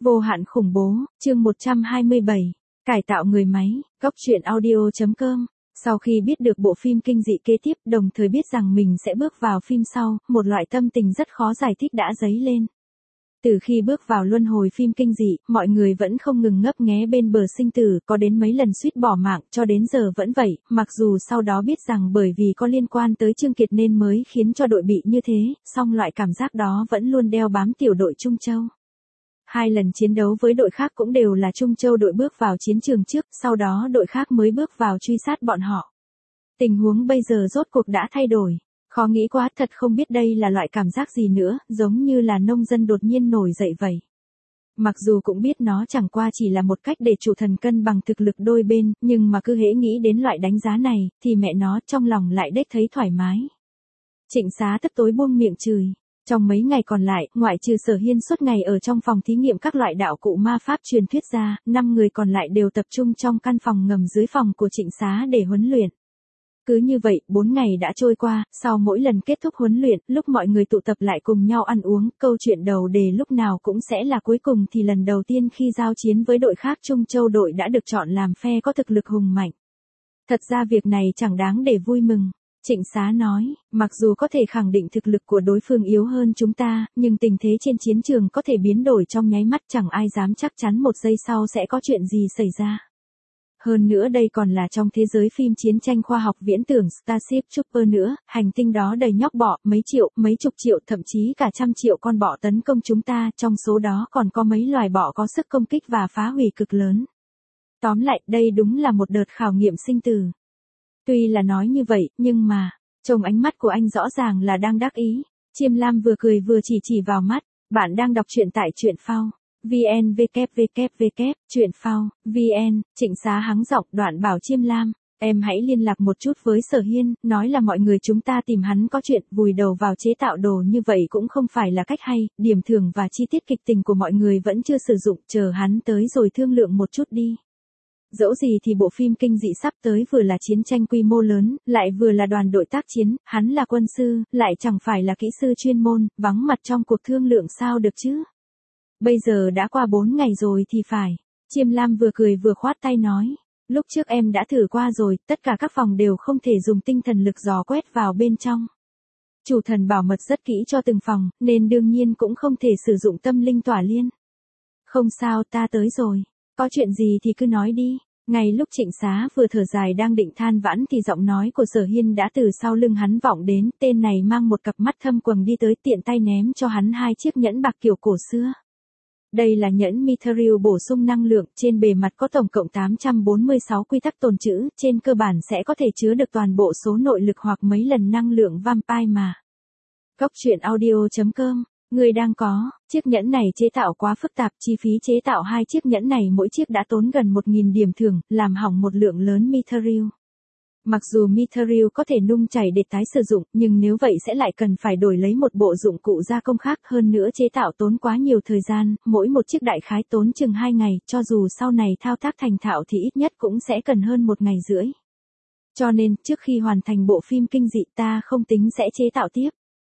Vô hạn khủng bố, chương 127, cải tạo người máy, góc truyện audio.com. Sau khi biết được bộ phim kinh dị kế tiếp, đồng thời biết rằng mình sẽ bước vào phim sau, một loại tâm tình rất khó giải thích đã dấy lên. Từ khi bước vào luân hồi phim kinh dị, mọi người vẫn không ngừng ngấp nghé bên bờ sinh tử, có đến mấy lần suýt bỏ mạng, cho đến giờ vẫn vậy, mặc dù sau đó biết rằng bởi vì có liên quan tới Trương Kiệt nên mới khiến cho đội bị như thế, song loại cảm giác đó vẫn luôn đeo bám tiểu đội Trung Châu. 2 lần chiến đấu với đội khác cũng đều là Trung Châu đội bước vào chiến trường trước, sau đó đội khác mới bước vào truy sát bọn họ. Tình huống bây giờ rốt cuộc đã thay đổi. Khó nghĩ quá, thật không biết đây là loại cảm giác gì nữa, giống như là nông dân đột nhiên nổi dậy vậy. Mặc dù cũng biết nó chẳng qua chỉ là một cách để chủ thần cân bằng thực lực đôi bên, nhưng mà cứ hễ nghĩ đến loại đánh giá này, thì mẹ nó trong lòng lại đếch thấy thoải mái. Trịnh Xá tức tối buông miệng chửi. Trong mấy ngày còn lại, ngoại trừ Sở Hiên suốt ngày ở trong phòng thí nghiệm các loại đạo cụ ma pháp truyền thuyết ra, 5 người còn lại đều tập trung trong căn phòng ngầm dưới phòng của Trịnh Xá để huấn luyện. Cứ như vậy, 4 ngày đã trôi qua, sau mỗi lần kết thúc huấn luyện, lúc mọi người tụ tập lại cùng nhau ăn uống, câu chuyện đầu đề lúc nào cũng sẽ là cuối cùng thì lần đầu tiên khi giao chiến với đội khác Trung Châu đội đã được chọn làm phe có thực lực hùng mạnh. Thật ra việc này chẳng đáng để vui mừng. Trịnh Xá nói, mặc dù có thể khẳng định thực lực của đối phương yếu hơn chúng ta, nhưng tình thế trên chiến trường có thể biến đổi trong nháy mắt, chẳng ai dám chắc chắn một giây sau sẽ có chuyện gì xảy ra. Hơn nữa đây còn là trong thế giới phim chiến tranh khoa học viễn tưởng Starship Trooper nữa, hành tinh đó đầy nhóc bọ, mấy triệu, mấy chục triệu, thậm chí cả trăm triệu con bọ tấn công chúng ta, trong số đó còn có mấy loài bọ có sức công kích và phá hủy cực lớn. Tóm lại, đây đúng là một đợt khảo nghiệm sinh tử. Tuy là nói như vậy, nhưng mà, trong ánh mắt của anh rõ ràng là đang đắc ý. Chiêm Lam vừa cười vừa chỉ vào mắt, bạn đang đọc truyện tại truyện phao. VN www, truyện phao, VN, Trịnh Xá hắng giọng đoạn bảo Chiêm Lam, em hãy liên lạc một chút với Sở Hiên, nói là mọi người chúng ta tìm hắn có chuyện, vùi đầu vào chế tạo đồ như vậy cũng không phải là cách hay, điểm thưởng và chi tiết kịch tình của mọi người vẫn chưa sử dụng, chờ hắn tới rồi thương lượng một chút đi. Dẫu gì thì bộ phim kinh dị sắp tới vừa là chiến tranh quy mô lớn, lại vừa là đoàn đội tác chiến, hắn là quân sư, lại chẳng phải là kỹ sư chuyên môn, vắng mặt trong cuộc thương lượng sao được chứ. Bây giờ đã qua 4 ngày rồi thì phải. Chiêm Lam vừa cười vừa khoát tay nói. Lúc trước em đã thử qua rồi, tất cả các phòng đều không thể dùng tinh thần lực dò quét vào bên trong. Chủ thần bảo mật rất kỹ cho từng phòng, nên đương nhiên cũng không thể sử dụng tâm linh tỏa liên. Không sao, ta tới rồi. Có chuyện gì thì cứ nói đi. Ngay lúc Trịnh Xá vừa thở dài đang định than vãn thì giọng nói của Sở Hiên đã từ sau lưng hắn vọng đến, tên này mang một cặp mắt thâm quầng đi tới tiện tay ném cho hắn 2 chiếc nhẫn bạc kiểu cổ xưa. Đây là nhẫn Mithril bổ sung năng lượng, trên bề mặt có tổng cộng 846 quy tắc tồn trữ, trên cơ bản sẽ có thể chứa được toàn bộ số nội lực hoặc mấy lần năng lượng vampire mà. Góc truyện audio.com. Người đang có, chiếc nhẫn này chế tạo quá phức tạp, chi phí chế tạo 2 chiếc nhẫn này mỗi chiếc đã tốn gần 1.000 điểm thưởng, làm hỏng một lượng lớn Mithril. Mặc dù Mithril có thể nung chảy để tái sử dụng, nhưng nếu vậy sẽ lại cần phải đổi lấy một bộ dụng cụ gia công khác, hơn nữa chế tạo tốn quá nhiều thời gian, mỗi một chiếc đại khái tốn chừng 2 ngày, cho dù sau này thao tác thành thạo thì ít nhất cũng sẽ cần hơn 1 ngày rưỡi. Cho nên, trước khi hoàn thành bộ phim kinh dị ta không tính sẽ chế tạo tiếp.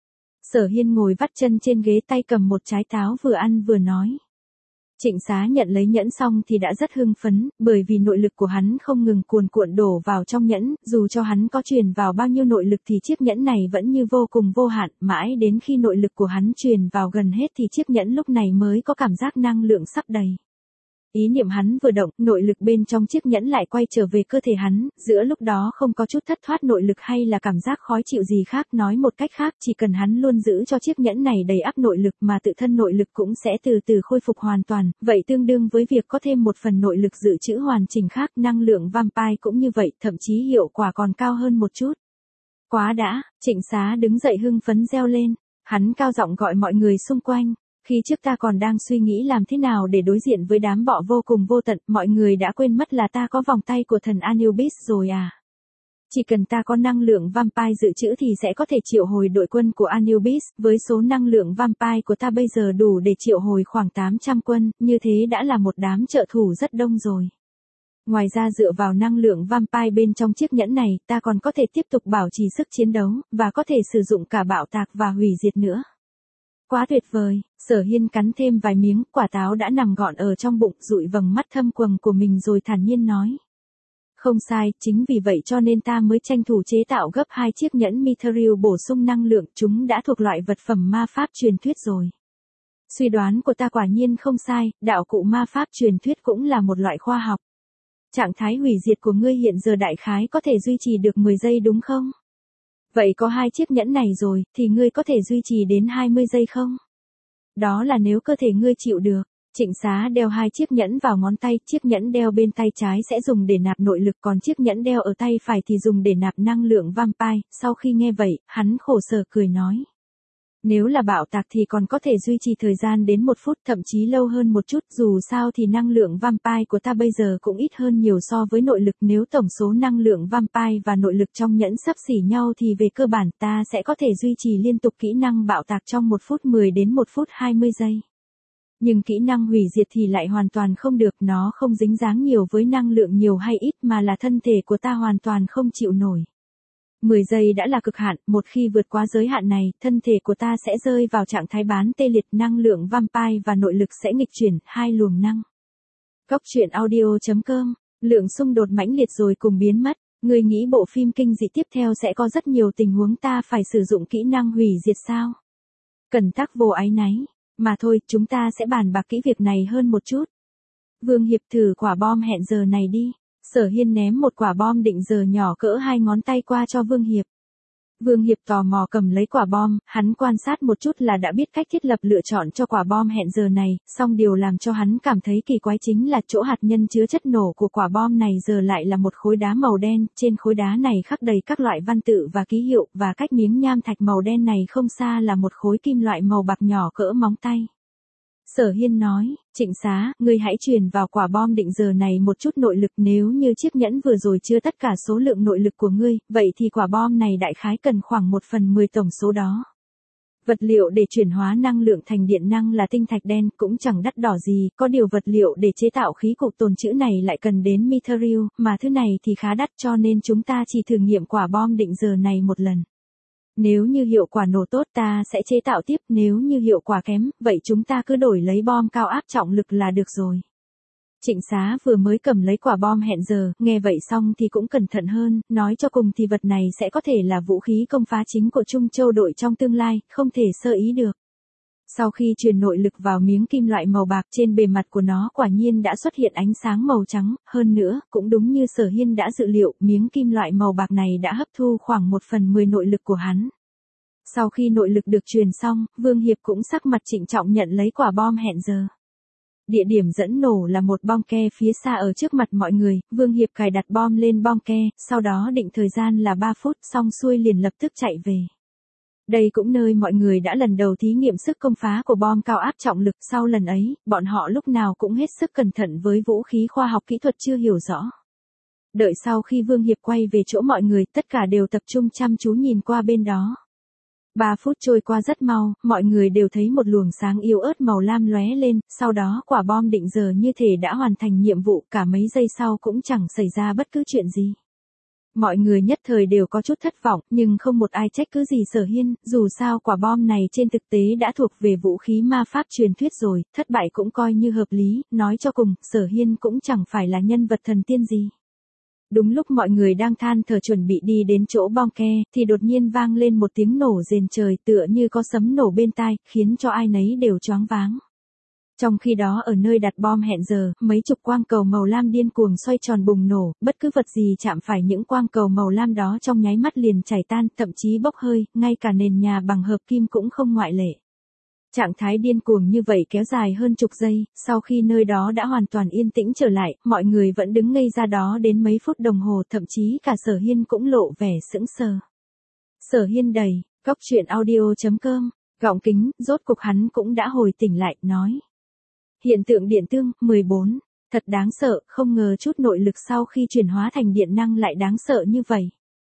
Sở Hiên ngồi vắt chân trên ghế, tay cầm một trái táo vừa ăn vừa nói. Trịnh Xá nhận lấy nhẫn xong thì đã rất hưng phấn, bởi vì nội lực của hắn không ngừng cuồn cuộn đổ vào trong nhẫn, dù cho hắn có truyền vào bao nhiêu nội lực thì chiếc nhẫn này vẫn như vô cùng vô hạn, mãi đến khi nội lực của hắn truyền vào gần hết thì chiếc nhẫn lúc này mới có cảm giác năng lượng sắp đầy. Ý niệm hắn vừa động, nội lực bên trong chiếc nhẫn lại quay trở về cơ thể hắn, giữa lúc đó không có chút thất thoát nội lực hay là cảm giác khó chịu gì khác, nói một cách khác, chỉ cần hắn luôn giữ cho chiếc nhẫn này đầy ắp nội lực mà tự thân nội lực cũng sẽ từ từ khôi phục hoàn toàn, vậy tương đương với việc có thêm một phần nội lực dự trữ hoàn chỉnh khác, năng lượng vampire cũng như vậy, thậm chí hiệu quả còn cao hơn một chút. Quá đã, Trịnh Xá đứng dậy hưng phấn reo lên, hắn cao giọng gọi mọi người xung quanh. Khi trước ta còn đang suy nghĩ làm thế nào để đối diện với đám bọ vô cùng vô tận, mọi người đã quên mất là ta có vòng tay của thần Anubis rồi à. Chỉ cần ta có năng lượng vampire dự trữ thì sẽ có thể triệu hồi đội quân của Anubis, với số năng lượng vampire của ta bây giờ đủ để triệu hồi khoảng 800 quân, như thế đã là một đám trợ thủ rất đông rồi. Ngoài ra dựa vào năng lượng vampire bên trong chiếc nhẫn này, ta còn có thể tiếp tục bảo trì sức chiến đấu, và có thể sử dụng cả bạo tạc và hủy diệt nữa. Quá tuyệt vời, Sở Hiên cắn thêm vài miếng, quả táo đã nằm gọn ở trong bụng, dụi vầng mắt thâm quầng của mình rồi thản nhiên nói. Không sai, chính vì vậy cho nên ta mới tranh thủ chế tạo gấp 2 chiếc nhẫn Mithril bổ sung năng lượng, chúng đã thuộc loại vật phẩm ma pháp truyền thuyết rồi. Suy đoán của ta quả nhiên không sai, đạo cụ ma pháp truyền thuyết cũng là một loại khoa học. Trạng thái hủy diệt của ngươi hiện giờ đại khái có thể duy trì được 10 giây đúng không? Vậy có 2 chiếc nhẫn này rồi, thì ngươi có thể duy trì đến 20 giây không? Đó là nếu cơ thể ngươi chịu được. Trịnh Xá đeo 2 chiếc nhẫn vào ngón tay, chiếc nhẫn đeo bên tay trái sẽ dùng để nạp nội lực, còn chiếc nhẫn đeo ở tay phải thì dùng để nạp năng lượng vampire. Sau khi nghe vậy, hắn khổ sở cười nói. Nếu là bạo tạc thì còn có thể duy trì thời gian đến 1 phút, thậm chí lâu hơn một chút, dù sao thì năng lượng vampire của ta bây giờ cũng ít hơn nhiều so với nội lực, nếu tổng số năng lượng vampire và nội lực trong nhẫn xấp xỉ nhau thì về cơ bản ta sẽ có thể duy trì liên tục kỹ năng bạo tạc trong 1 phút 10 đến 1 phút 20 giây. Nhưng kỹ năng hủy diệt thì lại hoàn toàn không được, nó không dính dáng nhiều với năng lượng nhiều hay ít mà là thân thể của ta hoàn toàn không chịu nổi. 10 giây đã là cực hạn, một khi vượt qua giới hạn này, thân thể của ta sẽ rơi vào trạng thái bán tê liệt, năng lượng vampire và nội lực sẽ nghịch chuyển, hai luồng năng. Góc truyện audio.com, lượng xung đột mãnh liệt rồi cùng biến mất. Người nghĩ bộ phim kinh dị tiếp theo sẽ có rất nhiều tình huống ta phải sử dụng kỹ năng hủy diệt sao? Cần Tắc vô áy náy. Mà thôi, chúng ta sẽ bàn bạc kỹ việc này hơn một chút. Vương Hiệp thử quả bom hẹn giờ này đi. Sở Hiên ném một quả bom định giờ nhỏ cỡ 2 ngón tay qua cho Vương Hiệp. Vương Hiệp tò mò cầm lấy quả bom, hắn quan sát một chút là đã biết cách thiết lập lựa chọn cho quả bom hẹn giờ này, song điều làm cho hắn cảm thấy kỳ quái chính là chỗ hạt nhân chứa chất nổ của quả bom này giờ lại là một khối đá màu đen, trên khối đá này khắc đầy các loại văn tự và ký hiệu, và cách miếng nham thạch màu đen này không xa là một khối kim loại màu bạc nhỏ cỡ móng tay. Sở Hiên nói, Trịnh Xá, ngươi hãy truyền vào quả bom định giờ này một chút nội lực, nếu như chiếc nhẫn vừa rồi chứa tất cả số lượng nội lực của ngươi, vậy thì quả bom này đại khái cần khoảng 1/10 tổng số đó. Vật liệu để chuyển hóa năng lượng thành điện năng là tinh thạch đen, cũng chẳng đắt đỏ gì, có điều vật liệu để chế tạo khí cụ tồn trữ này lại cần đến Mithril, mà thứ này thì khá đắt cho nên chúng ta chỉ thử nghiệm quả bom định giờ này một lần. Nếu như hiệu quả nổ tốt ta sẽ chế tạo tiếp, nếu như hiệu quả kém, vậy chúng ta cứ đổi lấy bom cao áp trọng lực là được rồi. Trịnh Xá vừa mới cầm lấy quả bom hẹn giờ, nghe vậy xong thì cũng cẩn thận hơn, nói cho cùng thì vật này sẽ có thể là vũ khí công phá chính của Trung Châu đội trong tương lai, không thể sơ ý được. Sau khi truyền nội lực vào miếng kim loại màu bạc, trên bề mặt của nó quả nhiên đã xuất hiện ánh sáng màu trắng, hơn nữa, cũng đúng như Sở Hiên đã dự liệu, miếng kim loại màu bạc này đã hấp thu khoảng 1/10 nội lực của hắn. Sau khi nội lực được truyền xong, Vương Hiệp cũng sắc mặt trịnh trọng nhận lấy quả bom hẹn giờ. Địa điểm dẫn nổ là một bong ke phía xa ở trước mặt mọi người, Vương Hiệp cài đặt bom lên bong ke, sau đó định thời gian là 3 phút, xong xuôi liền lập tức chạy về. Đây cũng nơi mọi người đã lần đầu thí nghiệm sức công phá của bom cao áp trọng lực, sau lần ấy, bọn họ lúc nào cũng hết sức cẩn thận với vũ khí khoa học kỹ thuật chưa hiểu rõ. Đợi sau khi Vương Hiệp quay về chỗ mọi người, tất cả đều tập trung chăm chú nhìn qua bên đó. 3 phút trôi qua rất mau, mọi người đều thấy một luồng sáng yếu ớt màu lam lóe lên, sau đó quả bom định giờ như thể đã hoàn thành nhiệm vụ, cả mấy giây sau cũng chẳng xảy ra bất cứ chuyện gì. Mọi người nhất thời đều có chút thất vọng, nhưng không một ai trách cứ gì Sở Hiên, dù sao quả bom này trên thực tế đã thuộc về vũ khí ma pháp truyền thuyết rồi, thất bại cũng coi như hợp lý, nói cho cùng, Sở Hiên cũng chẳng phải là nhân vật thần tiên gì. Đúng lúc mọi người đang than thở chuẩn bị đi đến chỗ bong ke, thì đột nhiên vang lên một tiếng nổ rền trời tựa như có sấm nổ bên tai, khiến cho ai nấy đều choáng váng. Trong khi đó ở nơi đặt bom hẹn giờ, mấy chục quang cầu màu lam điên cuồng xoay tròn bùng nổ, bất cứ vật gì chạm phải những quang cầu màu lam đó trong nháy mắt liền chảy tan, thậm chí bốc hơi, ngay cả nền nhà bằng hợp kim cũng không ngoại lệ. Trạng thái điên cuồng như vậy kéo dài hơn chục giây, sau khi nơi đó đã hoàn toàn yên tĩnh trở lại, mọi người vẫn đứng ngây ra đó đến mấy phút đồng hồ, thậm chí cả Sở Hiên cũng lộ vẻ sững sờ. Sở Hiên đầy, góc truyện audio.com, gọng kính, rốt cục hắn cũng đã hồi tỉnh lại, nói. Hiện tượng điện tương, 14. Thật đáng sợ, không ngờ chút nội lực sau khi chuyển hóa thành điện năng lại đáng sợ như vậy.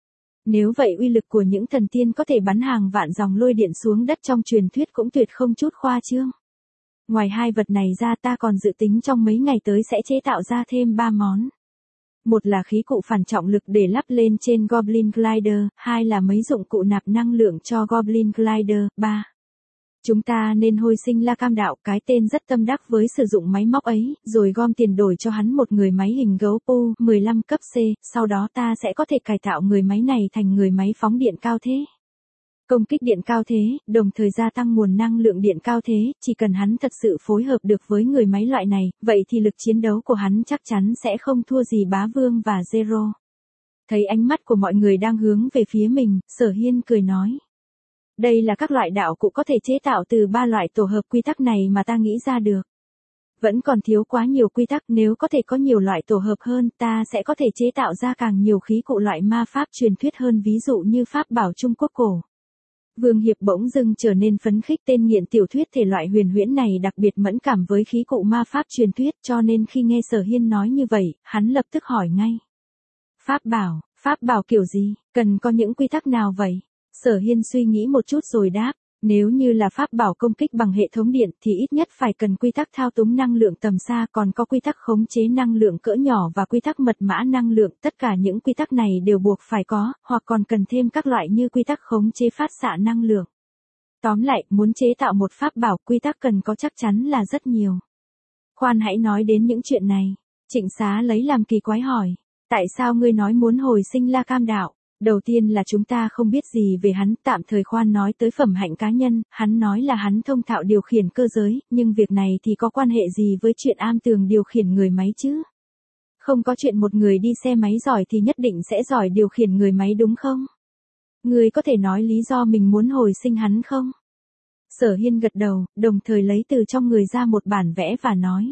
Nếu vậy uy lực của những thần tiên có thể bắn hàng vạn dòng lôi điện xuống đất trong truyền thuyết cũng tuyệt không chút khoa trương. Ngoài hai vật này ra ta còn dự tính trong mấy ngày tới sẽ chế tạo ra thêm 3 món. Một là khí cụ phản trọng lực để lắp lên trên Goblin Glider, hai là mấy dụng cụ nạp năng lượng cho Goblin Glider, 3. Chúng ta nên hồi sinh La Cam Đạo, cái tên rất tâm đắc với sử dụng máy móc ấy, rồi gom tiền đổi cho hắn một người máy hình gấu Pu 15 cấp C, sau đó ta sẽ có thể cải tạo người máy này thành người máy phóng điện cao thế. Công kích điện cao thế, đồng thời gia tăng nguồn năng lượng điện cao thế, chỉ cần hắn thật sự phối hợp được với người máy loại này, vậy thì lực chiến đấu của hắn chắc chắn sẽ không thua gì Bá Vương và Zero. Thấy ánh mắt của mọi người đang hướng về phía mình, Sở Hiên cười nói. Đây là các loại đạo cụ có thể chế tạo từ 3 loại tổ hợp quy tắc này mà ta nghĩ ra được. Vẫn còn thiếu quá nhiều quy tắc, nếu có thể có nhiều loại tổ hợp hơn, ta sẽ có thể chế tạo ra càng nhiều khí cụ loại ma pháp truyền thuyết hơn, ví dụ như pháp bảo Trung Quốc cổ. Vương Hiệp bỗng dưng trở nên phấn khích, tên nghiện tiểu thuyết thể loại huyền huyễn này đặc biệt mẫn cảm với khí cụ ma pháp truyền thuyết, cho nên khi nghe Sở Hiên nói như vậy, hắn lập tức hỏi ngay. Pháp bảo kiểu gì, cần có những quy tắc nào vậy? Sở Hiên suy nghĩ một chút rồi đáp, nếu như là pháp bảo công kích bằng hệ thống điện thì ít nhất phải cần quy tắc thao túng năng lượng tầm xa, còn có quy tắc khống chế năng lượng cỡ nhỏ và quy tắc mật mã năng lượng, tất cả những quy tắc này đều buộc phải có, hoặc còn cần thêm các loại như quy tắc khống chế phát xạ năng lượng. Tóm lại, muốn chế tạo một pháp bảo, quy tắc cần có chắc chắn là rất nhiều. Khoan hãy nói đến những chuyện này. Trịnh Xá lấy làm kỳ quái hỏi, tại sao ngươi nói muốn hồi sinh La Cam Đạo? Đầu tiên là chúng ta không biết gì về hắn, tạm thời khoan nói tới phẩm hạnh cá nhân, hắn nói là hắn thông thạo điều khiển cơ giới, nhưng việc này thì có quan hệ gì với chuyện am tường điều khiển người máy chứ? Không có chuyện một người đi xe máy giỏi thì nhất định sẽ giỏi điều khiển người máy đúng không? Ngươi có thể nói lý do mình muốn hồi sinh hắn không? Sở Hiên gật đầu, đồng thời lấy từ trong người ra một bản vẽ và nói.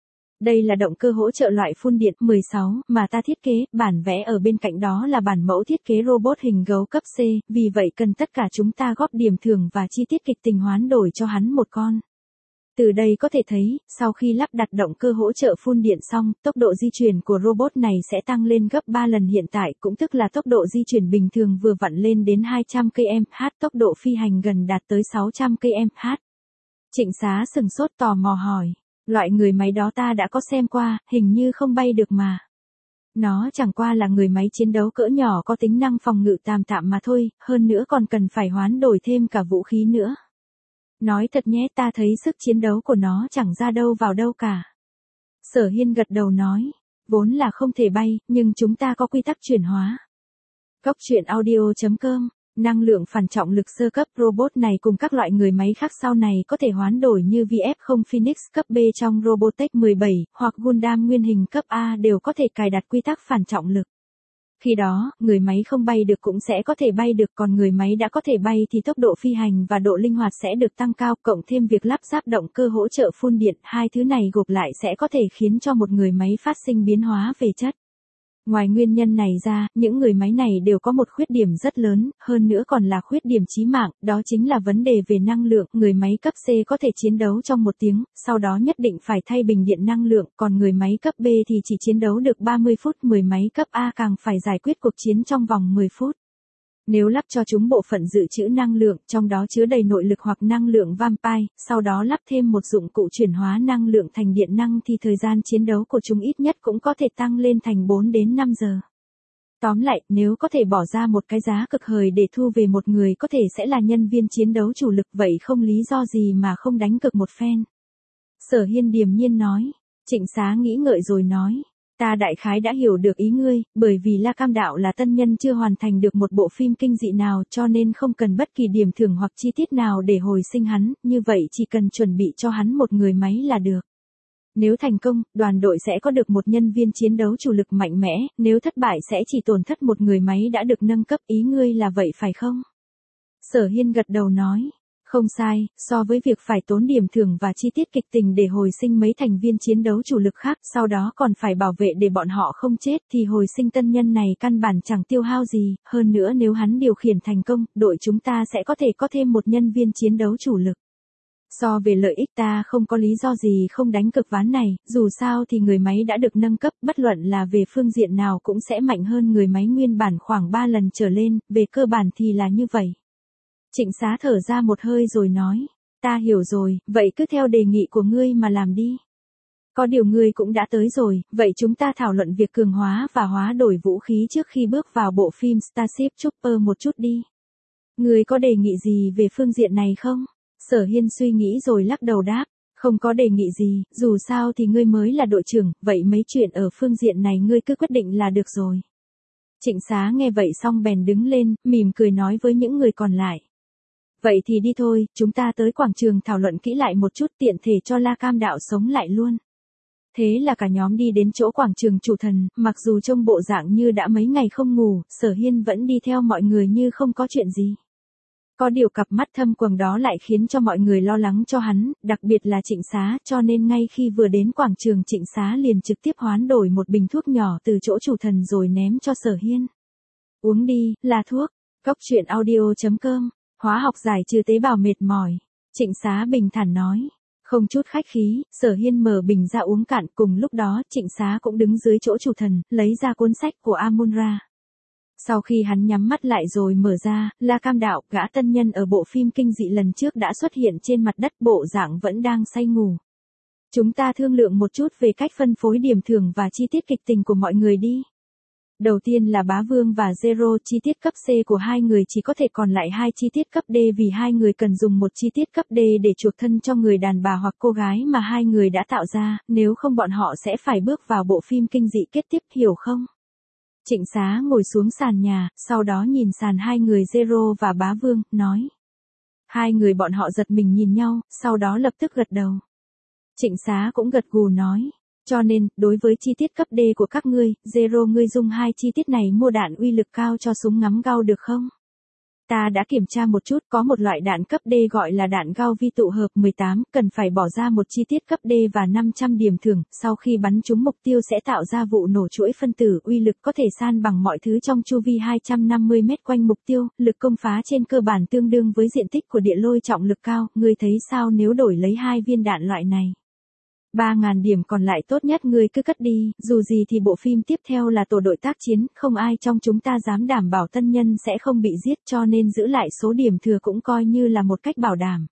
Đây là động cơ hỗ trợ loại phun điện 16 mà ta thiết kế, bản vẽ ở bên cạnh đó là bản mẫu thiết kế robot hình gấu cấp C, vì vậy cần tất cả chúng ta góp điểm thưởng và chi tiết kịch tình hoán đổi cho hắn một con. Từ đây có thể thấy, sau khi lắp đặt động cơ hỗ trợ phun điện xong, tốc độ di chuyển của robot này sẽ tăng lên gấp 3 lần hiện tại, cũng tức là tốc độ di chuyển bình thường vừa vặn lên đến 200 km/h, tốc độ phi hành gần đạt tới 600 km/h. Trịnh Xá sừng sốt tò mò hỏi. Loại người máy đó ta đã có xem qua, hình như không bay được mà. Nó chẳng qua là người máy chiến đấu cỡ nhỏ có tính năng phòng ngự tạm tạm mà thôi, hơn nữa còn cần phải hoán đổi thêm cả vũ khí nữa. Nói thật nhé, ta thấy sức chiến đấu của nó chẳng ra đâu vào đâu cả. Sở Hiên gật đầu nói, vốn là không thể bay, nhưng chúng ta có quy tắc chuyển hóa. Góc truyện audio.com. Năng lượng phản trọng lực sơ cấp, robot này cùng các loại người máy khác sau này có thể hoán đổi như VF0 Phoenix cấp B trong Robotech 17, hoặc Gundam nguyên hình cấp A đều có thể cài đặt quy tắc phản trọng lực. Khi đó, người máy không bay được cũng sẽ có thể bay được, còn người máy đã có thể bay thì tốc độ phi hành và độ linh hoạt sẽ được tăng cao, cộng thêm việc lắp ráp động cơ hỗ trợ phun điện, hai thứ này gộp lại sẽ có thể khiến cho một người máy phát sinh biến hóa về chất. Ngoài nguyên nhân này ra, những người máy này đều có một khuyết điểm rất lớn, hơn nữa còn là khuyết điểm chí mạng, đó chính là vấn đề về năng lượng. Người máy cấp C có thể chiến đấu trong 1 tiếng, sau đó nhất định phải thay bình điện năng lượng, còn người máy cấp B thì chỉ chiến đấu được 30 phút, người máy cấp A càng phải giải quyết cuộc chiến trong vòng 10 phút. Nếu lắp cho chúng bộ phận dự trữ năng lượng, trong đó chứa đầy nội lực hoặc năng lượng vampire, sau đó lắp thêm một dụng cụ chuyển hóa năng lượng thành điện năng thì thời gian chiến đấu của chúng ít nhất cũng có thể tăng lên thành 4 đến 5 giờ. Tóm lại, nếu có thể bỏ ra một cái giá cực hời để thu về một người có thể sẽ là nhân viên chiến đấu chủ lực, vậy không lý do gì mà không đánh cược một phen. Sở Hiên điềm nhiên nói. Trịnh Xá nghĩ ngợi rồi nói. Ta đại khái đã hiểu được ý ngươi, bởi vì La Cam Đạo là tân nhân chưa hoàn thành được một bộ phim kinh dị nào, cho nên không cần bất kỳ điểm thưởng hoặc chi tiết nào để hồi sinh hắn, như vậy chỉ cần chuẩn bị cho hắn một người máy là được. Nếu thành công, đoàn đội sẽ có được một nhân viên chiến đấu chủ lực mạnh mẽ, nếu thất bại sẽ chỉ tổn thất một người máy đã được nâng cấp, ý ngươi là vậy phải không? Sở Hiên gật đầu nói. Không sai, so với việc phải tốn điểm thưởng và chi tiết kịch tình để hồi sinh mấy thành viên chiến đấu chủ lực khác, sau đó còn phải bảo vệ để bọn họ không chết, thì hồi sinh tân nhân này căn bản chẳng tiêu hao gì, hơn nữa nếu hắn điều khiển thành công, đội chúng ta sẽ có thể có thêm một nhân viên chiến đấu chủ lực. So về lợi ích ta không có lý do gì không đánh cược ván này, dù sao thì người máy đã được nâng cấp, bất luận là về phương diện nào cũng sẽ mạnh hơn người máy nguyên bản khoảng 3 lần trở lên, về cơ bản thì là như vậy. Trịnh Xá thở ra một hơi rồi nói, ta hiểu rồi, vậy cứ theo đề nghị của ngươi mà làm đi. Có điều ngươi cũng đã tới rồi, vậy chúng ta thảo luận việc cường hóa và hóa đổi vũ khí trước khi bước vào bộ phim Starship Trooper một chút đi. Ngươi có đề nghị gì về phương diện này không? Sở Hiên suy nghĩ rồi lắc đầu đáp, không có đề nghị gì, dù sao thì ngươi mới là đội trưởng, vậy mấy chuyện ở phương diện này ngươi cứ quyết định là được rồi. Trịnh Xá nghe vậy xong bèn đứng lên, mỉm cười nói với những người còn lại. Vậy thì đi thôi, chúng ta tới quảng trường thảo luận kỹ lại một chút, tiện thể cho La Cam đạo sống lại luôn. Thế là cả nhóm đi đến chỗ quảng trường chủ thần, mặc dù trông bộ dạng như đã mấy ngày không ngủ, Sở Hiên vẫn đi theo mọi người như không có chuyện gì. Có điều cặp mắt thâm quầng đó lại khiến cho mọi người lo lắng cho hắn, đặc biệt là Trịnh Xá, cho nên ngay khi vừa đến quảng trường Trịnh Xá liền trực tiếp hoán đổi một bình thuốc nhỏ từ chỗ chủ thần rồi ném cho Sở Hiên. Uống đi, là thuốc. Cốc truyện audio.com, hóa học giải trừ tế bào mệt mỏi. Trịnh Xá bình thản nói. Không chút khách khí, Sở Hiên mở bình ra uống cạn, cùng lúc đó Trịnh Xá cũng đứng dưới chỗ chủ thần, lấy ra cuốn sách của Amun-Ra. Sau khi hắn nhắm mắt lại rồi mở ra, La Cam đạo, gã tân nhân ở bộ phim kinh dị lần trước đã xuất hiện trên mặt đất, bộ dạng vẫn đang say ngủ. Chúng ta thương lượng một chút về cách phân phối điểm thưởng và chi tiết kịch tình của mọi người đi. Đầu tiên là Bá Vương và Zero, chi tiết cấp C của hai người chỉ có thể còn lại 2 chi tiết cấp D vì hai người cần dùng một chi tiết cấp D để chuộc thân cho người đàn bà hoặc cô gái mà hai người đã tạo ra, nếu không bọn họ sẽ phải bước vào bộ phim kinh dị kết tiếp, hiểu không? Trịnh Xá ngồi xuống sàn nhà, sau đó nhìn sàn hai người Zero và Bá Vương, nói. Hai người bọn họ giật mình nhìn nhau, sau đó lập tức gật đầu. Trịnh Xá cũng gật gù nói. Cho nên, đối với chi tiết cấp D của các ngươi, Zero ngươi dùng 2 chi tiết này mua đạn uy lực cao cho súng ngắm gao được không? Ta đã kiểm tra một chút, có một loại đạn cấp D gọi là đạn gao vi tụ hợp 18, cần phải bỏ ra một chi tiết cấp D và 500 điểm thưởng, sau khi bắn trúng mục tiêu sẽ tạo ra vụ nổ chuỗi phân tử, uy lực có thể san bằng mọi thứ trong chu vi 250 mét quanh mục tiêu, lực công phá trên cơ bản tương đương với diện tích của địa lôi trọng lực cao, ngươi thấy sao nếu đổi lấy 2 viên đạn loại này? 3.000 điểm còn lại tốt nhất ngươi cứ cất đi, dù gì thì bộ phim tiếp theo là tổ đội tác chiến, không ai trong chúng ta dám đảm bảo tân nhân sẽ không bị giết, cho nên giữ lại số điểm thừa cũng coi như là một cách bảo đảm.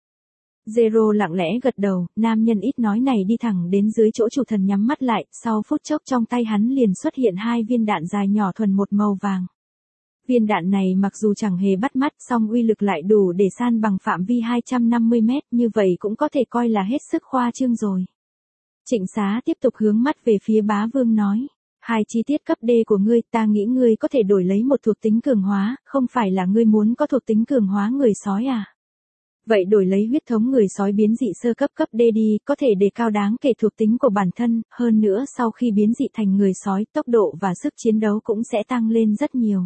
Zero lặng lẽ gật đầu, nam nhân ít nói này đi thẳng đến dưới chỗ chủ thần nhắm mắt lại, sau phút chốc trong tay hắn liền xuất hiện 2 viên đạn dài nhỏ thuần một màu vàng. Viên đạn này mặc dù chẳng hề bắt mắt, song uy lực lại đủ để san bằng phạm vi 250 mét, như vậy cũng có thể coi là hết sức khoa trương rồi. Trịnh Xá tiếp tục hướng mắt về phía Bá Vương nói. 2 chi tiết cấp D của ngươi, ta nghĩ ngươi có thể đổi lấy một thuộc tính cường hóa, không phải là ngươi muốn có thuộc tính cường hóa người sói à? Vậy đổi lấy huyết thống người sói biến dị sơ cấp cấp D đi, có thể đề cao đáng kể thuộc tính của bản thân, hơn nữa sau khi biến dị thành người sói, tốc độ và sức chiến đấu cũng sẽ tăng lên rất nhiều.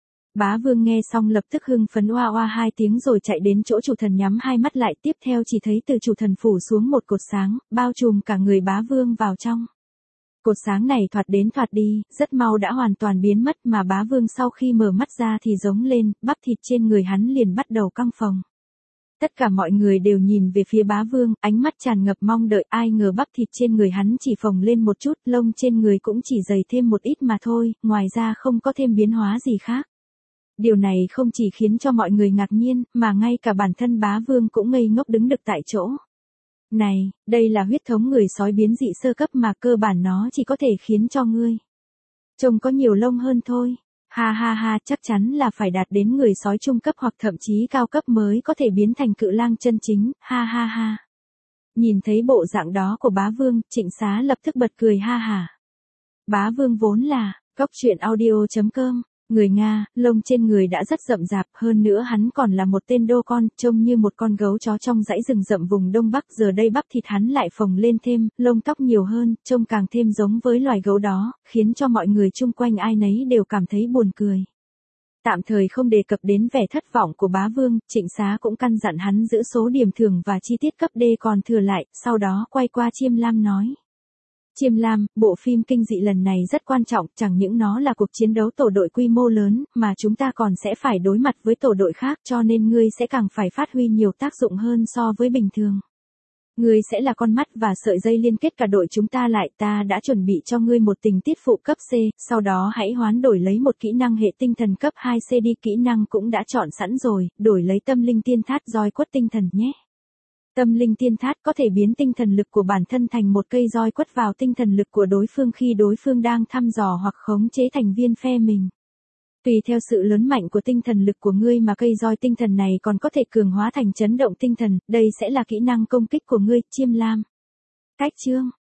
Bá Vương nghe xong lập tức hưng phấn oa oa 2 tiếng rồi chạy đến chỗ chủ thần nhắm 2 mắt lại, tiếp theo chỉ thấy từ chủ thần phủ xuống một cột sáng, bao trùm cả người Bá Vương vào trong. Cột sáng này thoạt đến thoạt đi, rất mau đã hoàn toàn biến mất mà Bá Vương sau khi mở mắt ra thì giống lên, bắp thịt trên người hắn liền bắt đầu căng phồng. Tất cả mọi người đều nhìn về phía Bá Vương, ánh mắt tràn ngập mong đợi, ai ngờ bắp thịt trên người hắn chỉ phồng lên một chút, lông trên người cũng chỉ dày thêm một ít mà thôi, ngoài ra không có thêm biến hóa gì khác. Điều này không chỉ khiến cho mọi người ngạc nhiên, mà ngay cả bản thân Bá Vương cũng ngây ngốc đứng được tại chỗ. Này, đây là huyết thống người sói biến dị sơ cấp mà cơ bản nó chỉ có thể khiến cho ngươi trông có nhiều lông hơn thôi. Ha ha ha, chắc chắn là phải đạt đến người sói trung cấp hoặc thậm chí cao cấp mới có thể biến thành cự lang chân chính, ha ha ha. Nhìn thấy bộ dạng đó của Bá Vương, Trịnh Xá lập tức bật cười ha hả. Bá Vương vốn là, cốc truyện audio.com. Người Nga, lông trên người đã rất rậm rạp, hơn nữa hắn còn là một tên đô con, trông như một con gấu chó trong dãy rừng rậm vùng Đông Bắc, giờ đây bắp thịt hắn lại phồng lên thêm, lông tóc nhiều hơn, trông càng thêm giống với loài gấu đó, khiến cho mọi người chung quanh ai nấy đều cảm thấy buồn cười. Tạm thời không đề cập đến vẻ thất vọng của Bá Vương, Trịnh Xá cũng căn dặn hắn giữ số điểm thưởng và chi tiết cấp D còn thừa lại, sau đó quay qua Chiêm Lam nói. Chiêm Lam, bộ phim kinh dị lần này rất quan trọng, chẳng những nó là cuộc chiến đấu tổ đội quy mô lớn, mà chúng ta còn sẽ phải đối mặt với tổ đội khác, cho nên ngươi sẽ càng phải phát huy nhiều tác dụng hơn so với bình thường. Ngươi sẽ là con mắt và sợi dây liên kết cả đội chúng ta lại, ta đã chuẩn bị cho ngươi một tình tiết phụ cấp C, sau đó hãy hoán đổi lấy một kỹ năng hệ tinh thần cấp 2C đi, kỹ năng cũng đã chọn sẵn rồi, đổi lấy tâm linh tiên thát roi quất tinh thần nhé. Tâm linh tiên thát có thể biến tinh thần lực của bản thân thành một cây roi quất vào tinh thần lực của đối phương khi đối phương đang thăm dò hoặc khống chế thành viên phe mình. Tùy theo sự lớn mạnh của tinh thần lực của ngươi mà cây roi tinh thần này còn có thể cường hóa thành chấn động tinh thần, đây sẽ là kỹ năng công kích của ngươi, Chiêm Lam. Cách chương